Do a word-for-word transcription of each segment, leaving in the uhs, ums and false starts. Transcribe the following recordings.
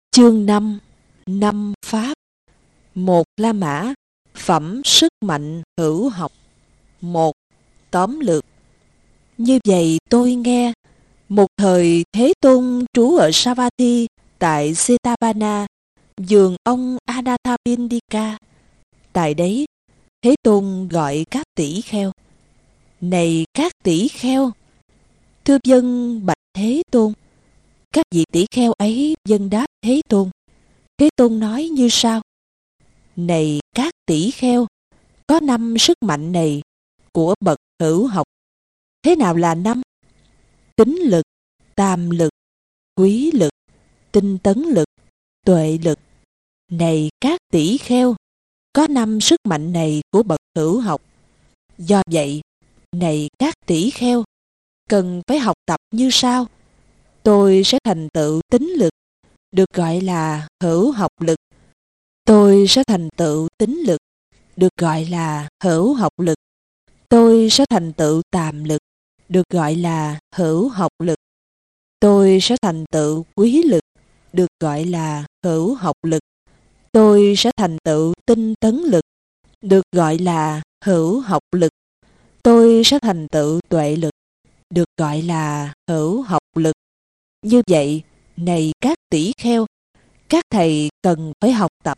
Chương năm. Năm Pháp. Một La Mã. Phẩm sức mạnh hữu học. Một. Tóm lược. Như vậy tôi nghe, một thời Thế Tôn trú ở Savatthi tại Setapana, vườn ông Anathapindika. Tại đấy, Thế Tôn gọi các tỷ kheo: "Này các tỷ kheo!" Thưa vâng, bạch Thế Tôn. Các vị tỷ kheo ấy vâng đáp Thế Tôn. Thế Tôn nói như sau: "Này các tỷ kheo, có năm sức mạnh này của bậc hữu học. Thế nào là năm? Tín lực, tam lực, quý lực, tinh tấn lực, tuệ lực. Này các tỷ kheo, có năm sức mạnh này của bậc hữu học. Do vậy, này các tỷ kheo, cần phải học tập như sau. Tôi sẽ thành tựu tín lực, được gọi là hữu học lực. Tôi sẽ thành tựu tín lực, được gọi là hữu học lực. Tôi sẽ thành tựu tàm lực, được gọi là hữu học lực. Tôi sẽ thành tựu quý lực, được gọi là hữu học lực. Tôi sẽ thành tựu tinh tấn lực, được gọi là hữu học lực. Tôi sẽ thành tựu tuệ lực, được gọi là hữu học lực." Như vậy, này các tỷ kheo, các thầy cần phải học tập.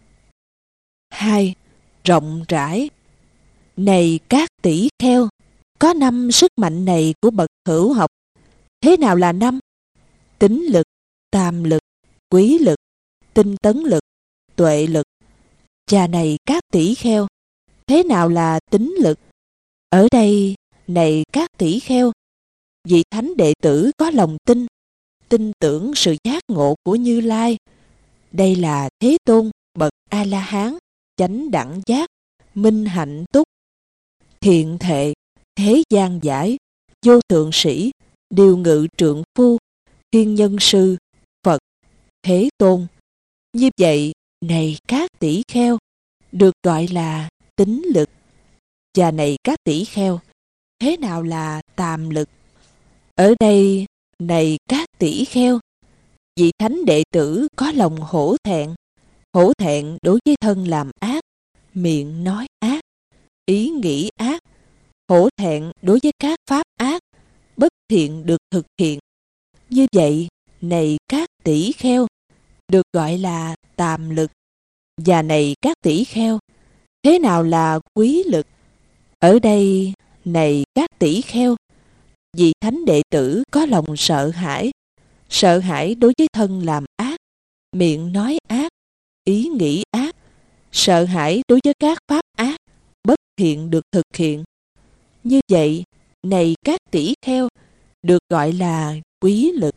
Hai. Rộng rãi. Này các tỷ kheo, có năm sức mạnh này của bậc hữu học. Thế nào là năm? Tín lực, tam lực, quý lực, tinh tấn lực, tuệ lực. Chà này các tỷ kheo, thế nào là tín lực? Ở đây, này các tỷ kheo, vị thánh đệ tử có lòng tin, tin tưởng sự giác ngộ của Như Lai. Đây là Thế Tôn, bậc A-la-hán, chánh đẳng giác, minh hạnh túc, thiện thệ, thế gian giải, vô thượng sĩ, điều ngự trượng phu, thiên nhân sư, Phật, Thế Tôn. Như vậy, này các tỷ kheo, được gọi là tín lực. Và này các tỷ kheo, thế nào là tàm lực? Ở đây, này các tỷ kheo, vị thánh đệ tử có lòng hổ thẹn, hổ thẹn đối với thân làm ác, miệng nói ác, ý nghĩ ác, hổ thẹn đối với các pháp ác, bất thiện được thực hiện. Như vậy, này các tỷ kheo, được gọi là tàm lực. Và này các tỷ kheo, thế nào là quý lực? Ở đây, này các tỷ kheo, vị thánh đệ tử có lòng sợ hãi, sợ hãi đối với thân làm ác, miệng nói ác, ý nghĩ ác, sợ hãi đối với các pháp ác, bất thiện được thực hiện. Như vậy, này các tỷ kheo, được gọi là quý lực.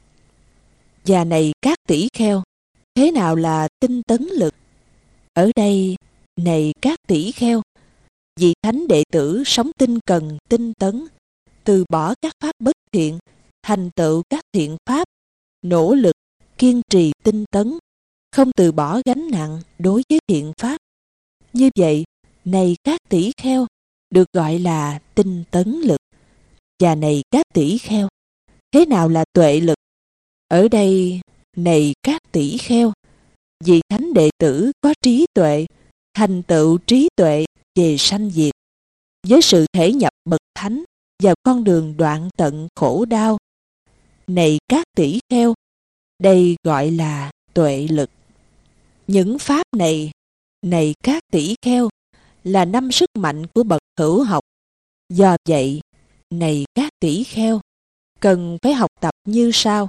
Và này các tỷ kheo, thế nào là tinh tấn lực? Ở đây, này các tỷ kheo, vị thánh đệ tử sống tinh cần tinh tấn, từ bỏ các pháp bất thiện, thành tựu các thiện pháp, nỗ lực, kiên trì tinh tấn, không từ bỏ gánh nặng đối với thiện pháp. Như vậy, này các tỷ kheo, được gọi là tinh tấn lực. Và này các tỷ kheo, thế nào là tuệ lực? Ở đây, này các tỷ kheo, vị thánh đệ tử có trí tuệ, thành tựu trí tuệ về sanh diệt, với sự thể nhập bậc thánh vào con đường đoạn tận khổ đau. Này các tỷ kheo, đây gọi là tuệ lực. Những pháp này, này các tỷ kheo, là năm sức mạnh của bậc hữu học. Do vậy, này các tỷ kheo, cần phải học tập như sau.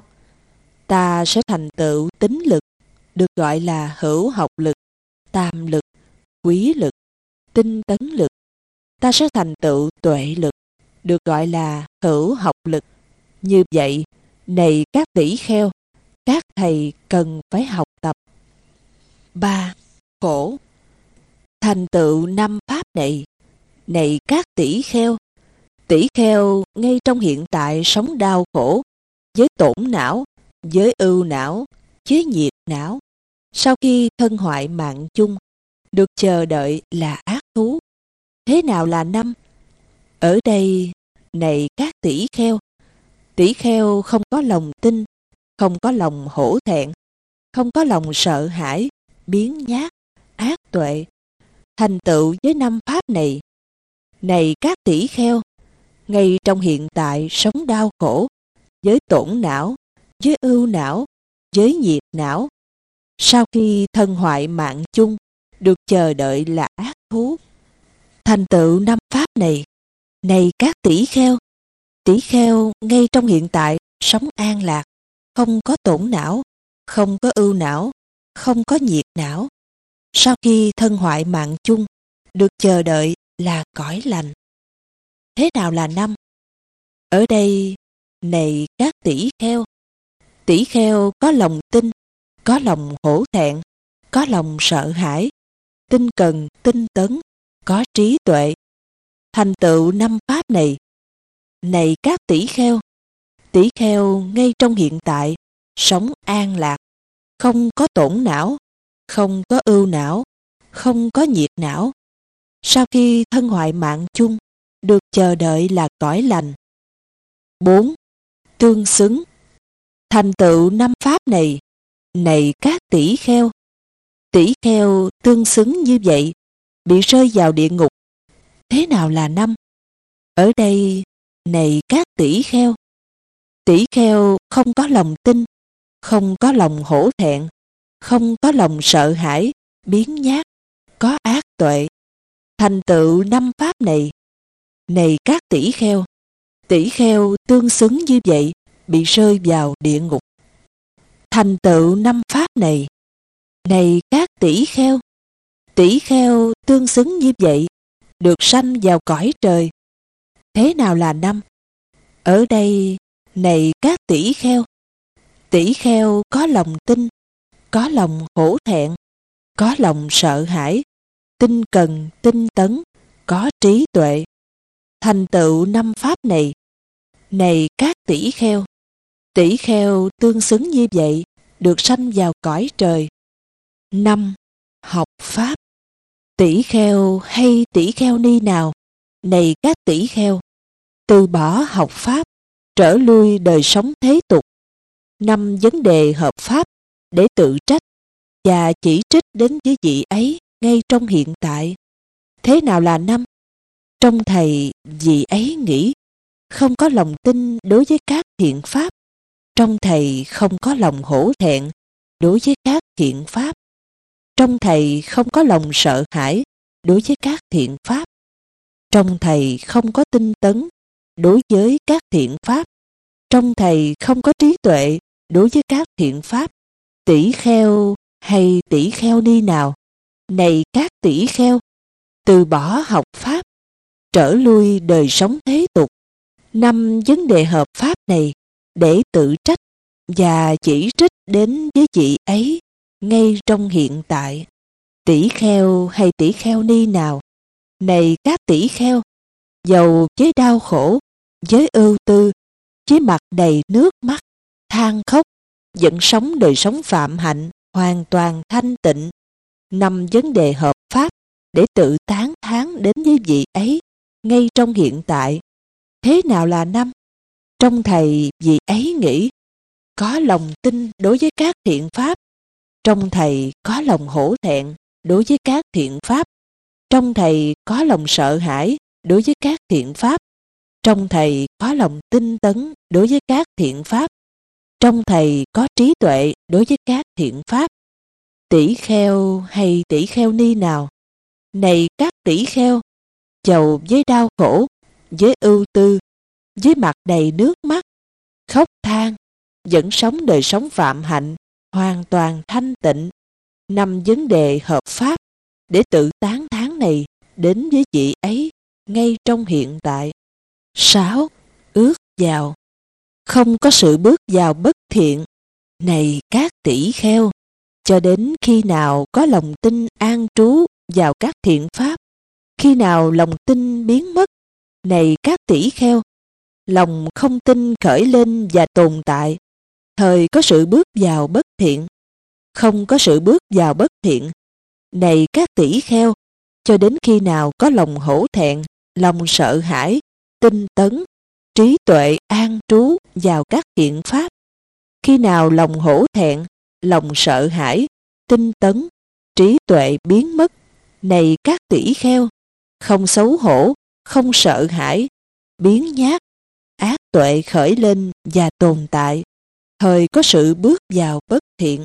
Ta sẽ thành tựu tín lực, được gọi là hữu học lực, tam lực, quý lực, tinh tấn lực. Ta sẽ thành tựu tuệ lực, được gọi là hữu học lực. Như vậy, này các tỷ kheo, các thầy cần phải học tập. Ba. Khổ. Thành tựu năm pháp này, này các tỷ kheo, tỷ kheo ngay trong hiện tại sống đau khổ, với tổn não, với ưu não, với nhiệt não. Sau khi thân hoại mạng chung, được chờ đợi là ác thú. Thế nào là năm? Ở đây, này các tỷ kheo, tỷ kheo không có lòng tin, không có lòng hổ thẹn, không có lòng sợ hãi, biếng nhác, ác tuệ, thành tựu với năm pháp này. Này các tỷ kheo, ngay trong hiện tại sống đau khổ, với tổn não, với ưu não, với nhiệt não, sau khi thân hoại mạng chung, được chờ đợi là ác thú. Thành tựu năm pháp này, này các tỷ kheo, tỷ kheo ngay trong hiện tại sống an lạc, không có tổn não, không có ưu não, không có nhiệt não, sau khi thân hoại mạng chung, được chờ đợi là cõi lành. Thế nào là năm? Ở đây, này các tỷ kheo, tỷ kheo có lòng tin, có lòng hổ thẹn, có lòng sợ hãi, tinh cần, tinh tấn, có trí tuệ, thành tựu năm pháp này. Này các tỷ kheo, tỷ kheo ngay trong hiện tại sống an lạc, không có tổn não, không có ưu não, không có nhiệt não, sau khi thân hoại mạng chung, được chờ đợi là cõi lành. bốn. Tương xứng. Thành tựu năm pháp này, này các tỷ kheo, tỷ kheo tương xứng như vậy, bị rơi vào địa ngục. Thế nào là năm? Ở đây, này các tỷ kheo, tỷ kheo không có lòng tin, không có lòng hổ thẹn, không có lòng sợ hãi, biếng nhác, có ác tuệ, thành tựu năm pháp này. Này các tỷ kheo, tỷ kheo tương xứng như vậy, bị rơi vào địa ngục. Thành tựu năm pháp này, này các tỷ kheo, tỷ kheo tương xứng như vậy, được sanh vào cõi trời. Thế nào là năm? Ở đây, này các tỷ kheo, tỷ kheo có lòng tin, có lòng hổ thẹn, có lòng sợ hãi, tinh cần, tinh tấn, có trí tuệ, thành tựu năm pháp này. Này các tỷ kheo, tỷ kheo tương xứng như vậy, được sanh vào cõi trời. năm. Học pháp. Tỷ kheo hay tỷ kheo ni nào, này các tỷ kheo, từ bỏ học pháp, trở lui đời sống thế tục. Năm vấn đề hợp pháp để tự trách và chỉ trích đến với vị ấy ngay trong hiện tại. Thế nào là năm? Trong thầy, vị ấy nghĩ không có lòng tin đối với các thiện pháp. Trong thầy không có lòng hổ thẹn đối với các thiện pháp. Trong thầy không có lòng sợ hãi đối với các thiện pháp. Trong thầy không có tinh tấn đối với các thiện pháp. Trong thầy không có trí tuệ đối với các thiện pháp. Tỷ kheo hay tỷ kheo ni nào, này các tỷ kheo, từ bỏ học pháp, trở lui đời sống thế tục. Năm vấn đề hợp pháp này để tự trách và chỉ trích đến với vị ấy ngay trong hiện tại. Tỷ kheo hay tỷ kheo ni nào, này các tỷ kheo, dầu với đau khổ, với ưu tư, với mặt đầy nước mắt, than khóc, vẫn sống đời sống phạm hạnh, hoàn toàn thanh tịnh. Năm vấn đề hợp pháp để tự tán thán đến với vị ấy ngay trong hiện tại. Thế nào là năm? Trong thầy, vị ấy nghĩ có lòng tin đối với các thiện pháp. Trong thầy có lòng hổ thẹn đối với các thiện pháp. Trong thầy có lòng sợ hãi đối với các thiện pháp. Trong thầy có lòng tinh tấn đối với các thiện pháp. Trong thầy có trí tuệ đối với các thiện pháp. Tỷ kheo hay tỷ kheo ni nào, này các tỷ kheo, dầu với đau khổ, với ưu tư, với mặt đầy nước mắt, khóc than, vẫn sống đời sống phạm hạnh, hoàn toàn thanh tịnh. Năm vấn đề hợp pháp để tự tán thán này đến với vị ấy ngay trong hiện tại. Sáu. Ước vào. Không có sự bước vào bất thiện. Này các tỷ kheo, cho đến khi nào có lòng tin an trú vào các thiện pháp, khi nào lòng tin biến mất, này các tỷ kheo, lòng không tin khởi lên và tồn tại, thời có sự bước vào bất thiện. Không có sự bước vào bất thiện, này các tỷ kheo, cho đến khi nào có lòng hổ thẹn, lòng sợ hãi, tinh tấn, trí tuệ an trú vào các thiện pháp. Khi nào lòng hổ thẹn, lòng sợ hãi, tinh tấn, trí tuệ biến mất. Này các tỷ kheo, không xấu hổ, không sợ hãi, biến nhát, ác tuệ khởi lên và tồn tại, thời có sự bước vào bất thiện.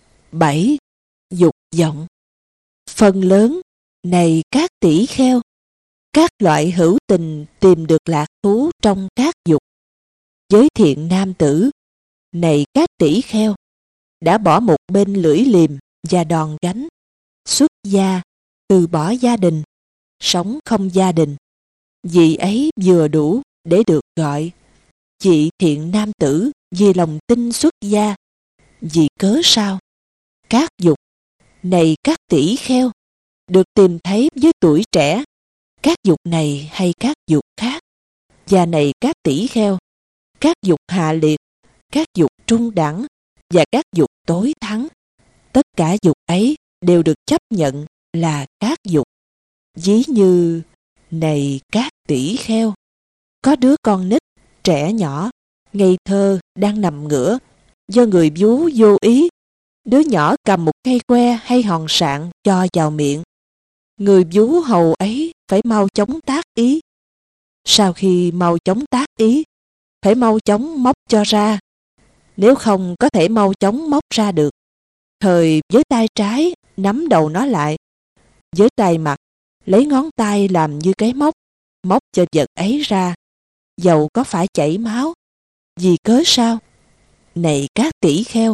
Bảy. Dục vọng. Phần lớn, này các tỷ kheo, các loại hữu tình tìm được lạc thú trong các dục. Giới thiện nam tử, này các tỷ kheo, đã bỏ một bên lưỡi liềm và đòn gánh, xuất gia, từ bỏ gia đình, sống không gia đình. Vì ấy vừa đủ để được gọi vị thiện nam tử vì lòng tin xuất gia. Vì cớ sao? Các dục, này các tỷ kheo, được tìm thấy với tuổi trẻ, các dục này hay các dục khác. Và này các tỷ kheo, các dục hạ liệt, các dục trung đẳng và các dục tối thắng, tất cả dục ấy đều được chấp nhận là các dục. Ví như, này các tỷ kheo, có đứa con nít, trẻ nhỏ, ngây thơ đang nằm ngửa, do người vú vô ý, đứa nhỏ cầm một cây que hay hòn sạn cho vào miệng. Người vú hầu ấy phải mau chóng tác ý. Sau khi mau chóng tác ý, phải mau chóng móc cho ra. Nếu không có thể mau chóng móc ra được, thời với tay trái nắm đầu nó lại, với tay mặt lấy ngón tay làm như cái móc, móc cho vật ấy ra, dầu có phải chảy máu. Vì cớ sao? Này các tỷ kheo,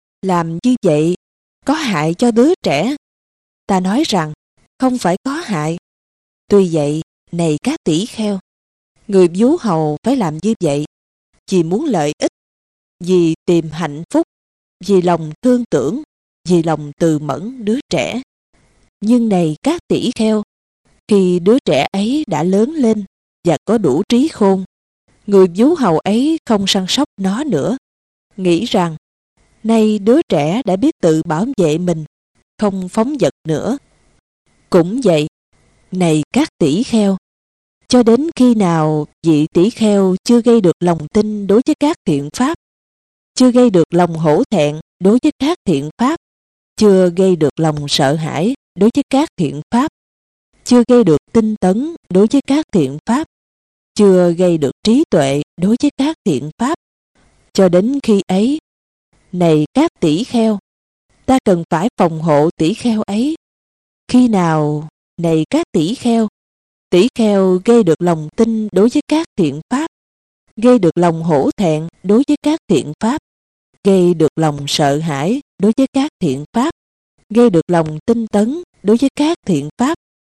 làm như vậy có hại cho đứa trẻ. Ta nói rằng không phải có hại. Tuy vậy, này các tỷ kheo, người vú hầu phải làm như vậy vì muốn lợi ích, vì tìm hạnh phúc, vì lòng thương tưởng, vì lòng từ mẫn đứa trẻ. Nhưng này các tỷ kheo, khi đứa trẻ ấy đã lớn lên và có đủ trí khôn, người vú hầu ấy không săn sóc nó nữa, nghĩ rằng nay đứa trẻ đã biết tự bảo vệ mình, không phóng dật nữa. Cũng vậy, này các tỷ kheo, cho đến khi nào vị tỷ kheo chưa gây được lòng tin đối với các thiện pháp, chưa gây được lòng hổ thẹn đối với các thiện pháp, chưa gây được lòng sợ hãi đối với các thiện pháp, chưa gây được tinh tấn đối với các thiện pháp, chưa gây được trí tuệ đối với các thiện pháp, cho đến khi ấy, này các tỷ kheo, ta cần phải phòng hộ tỷ kheo ấy. Khi nào, này các tỷ kheo, tỷ kheo gây được lòng tin đối với các thiện pháp, gây được lòng hổ thẹn đối với các thiện pháp, gây được lòng sợ hãi đối với các thiện pháp, gây được lòng tinh tấn đối với các thiện pháp,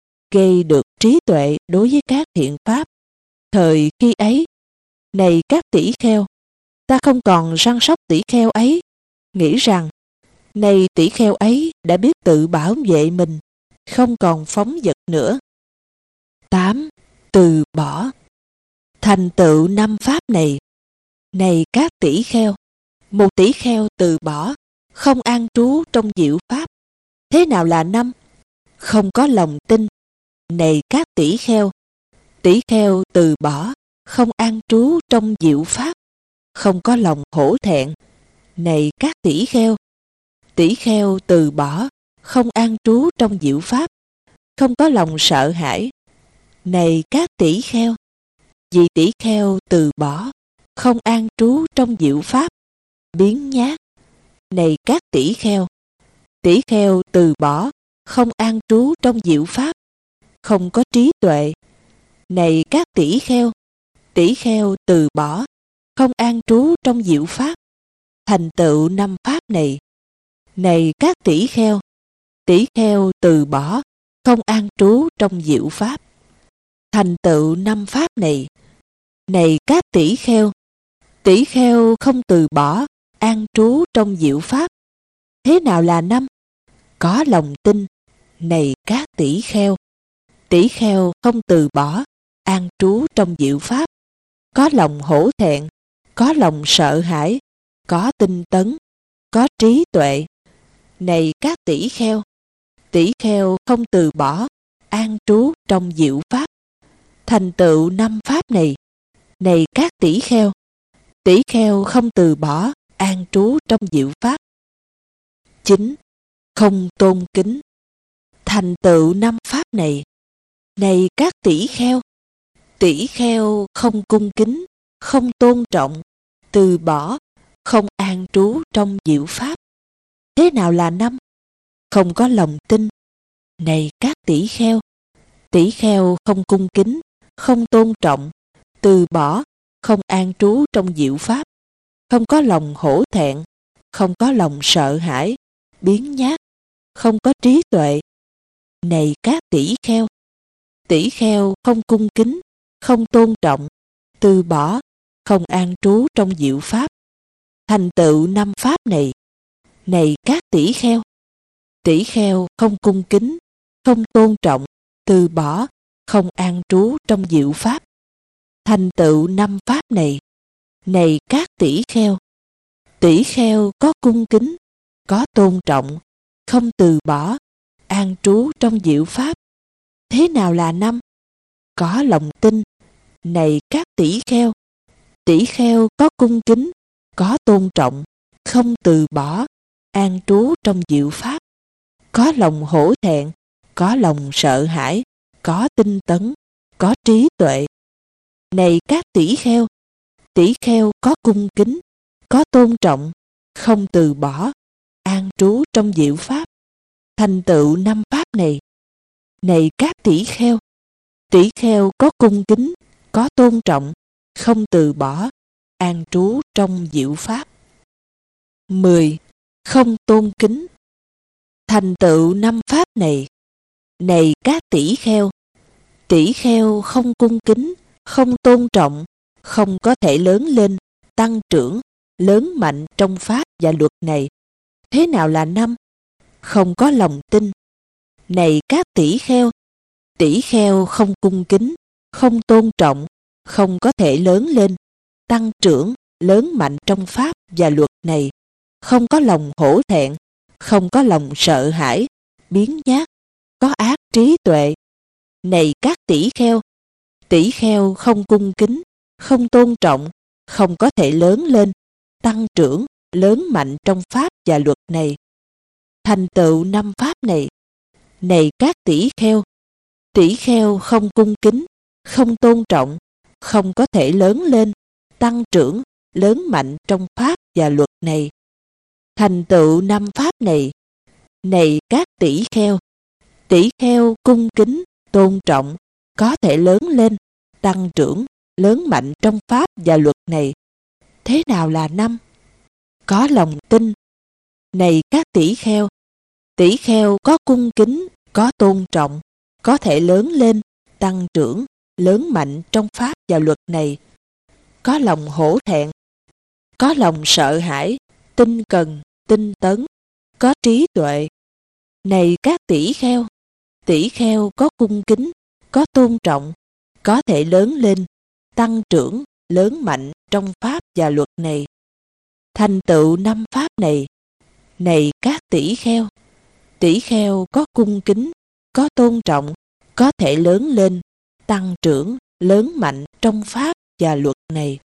gây được trí tuệ đối với các thiện pháp. Thời khi ấy, này các tỷ kheo, ta không còn săn sóc tỷ kheo ấy, nghĩ rằng, này tỷ kheo ấy đã biết tự bảo vệ mình, không còn phóng dật nữa. Tám. Từ bỏ. Thành tựu năm pháp này. Này các tỷ kheo, một tỷ kheo từ bỏ, không an trú trong diệu pháp. Thế nào là năm? Không có lòng tin. Này các tỷ kheo, tỷ kheo từ bỏ, không an trú trong diệu pháp, không có lòng hổ thẹn. Này các tỷ kheo, tỷ kheo từ bỏ, không an trú trong diệu pháp, không có lòng sợ hãi. Này các tỷ kheo, vị tỷ kheo từ bỏ, không an trú trong diệu pháp, biến nhát. Này các tỷ kheo, tỷ kheo từ bỏ, không an trú trong diệu pháp, không có trí tuệ. Này các tỷ kheo, tỷ kheo từ bỏ, không an trú trong diệu pháp, thành tựu năm pháp này. Này các tỷ kheo, tỷ kheo từ bỏ, không an trú trong diệu pháp, thành tựu năm pháp này. Này các tỷ kheo, tỷ kheo không từ bỏ, an trú trong diệu pháp. Thế nào là năm? Có lòng tin. Này các tỷ kheo, tỷ kheo không từ bỏ, an trú trong diệu pháp, có lòng hổ thẹn, có lòng sợ hãi, có tinh tấn, có trí tuệ. Này các tỷ kheo, tỷ kheo không từ bỏ, an trú trong diệu pháp, thành tựu năm pháp này. Này các tỷ kheo, tỷ kheo không từ bỏ, an trú trong diệu pháp, chín. Không tôn kính. Thành tựu năm pháp này, này các tỷ kheo, tỷ kheo không cung kính, không tôn trọng, từ bỏ, không an trú trong diệu pháp. Thế nào là năm? Không có lòng tin. Này các tỷ kheo, tỷ kheo không cung kính, không tôn trọng, từ bỏ, không an trú trong diệu pháp, không có lòng hổ thẹn, không có lòng sợ hãi, biếng nhác, không có trí tuệ. Này các tỷ kheo, tỷ kheo không cung kính, không tôn trọng, từ bỏ, không an trú trong diệu pháp. Thành tựu năm pháp này, này các tỷ kheo, tỷ kheo không cung kính, không tôn trọng, từ bỏ, không an trú trong diệu pháp. Thành tựu năm pháp này, này các tỷ kheo, tỷ kheo có cung kính, có tôn trọng, không từ bỏ, an trú trong diệu pháp. Thế nào là năm? Có lòng tin. Này các tỷ kheo, tỷ kheo có cung kính, có tôn trọng, không từ bỏ, an trú trong diệu pháp. Có lòng hổ thẹn, có lòng sợ hãi, có tinh tấn, có trí tuệ. Này các tỷ kheo, tỷ kheo có cung kính, có tôn trọng, không từ bỏ, an trú trong diệu pháp. Thành tựu năm pháp này, này các tỷ kheo, tỷ kheo có cung kính, có tôn trọng, không từ bỏ, an trú trong diệu pháp. mười. Không tôn kính. Thành tựu năm pháp này, này các tỷ kheo, tỷ kheo không cung kính, không tôn trọng, không có thể lớn lên, tăng trưởng, lớn mạnh trong pháp và luật này. Thế nào là năm? Không có lòng tin. Này các tỷ kheo, tỷ kheo không cung kính, không tôn trọng, không có thể lớn lên, tăng trưởng, lớn mạnh trong pháp và luật này. Không có lòng hổ thẹn, không có lòng sợ hãi, biếng nhác, có ác trí tuệ. Này các tỷ kheo, tỷ kheo không cung kính, không tôn trọng, không có thể lớn lên, tăng trưởng, lớn mạnh trong pháp và luật này. Thành tựu năm pháp này, này các tỷ kheo, tỷ kheo không cung kính, không tôn trọng, không có thể lớn lên, tăng trưởng, lớn mạnh trong pháp và luật này. Thành tựu năm pháp này, này các tỷ kheo, tỷ kheo cung kính, tôn trọng, có thể lớn lên, tăng trưởng, lớn mạnh trong pháp và luật này. Thế nào là năm? Có lòng tin. Này các tỷ kheo, tỷ kheo có cung kính, có tôn trọng, có thể lớn lên, tăng trưởng, lớn mạnh trong pháp và luật này. Có lòng hổ thẹn, có lòng sợ hãi, tinh cần, tinh tấn, có trí tuệ. Này các tỷ kheo, tỷ kheo có cung kính, có tôn trọng, có thể lớn lên, tăng trưởng, lớn mạnh trong pháp và luật này. Thành tựu năm pháp này, này các tỷ kheo, tỷ kheo có cung kính, có tôn trọng, có thể lớn lên, tăng trưởng, lớn mạnh trong pháp và luật này.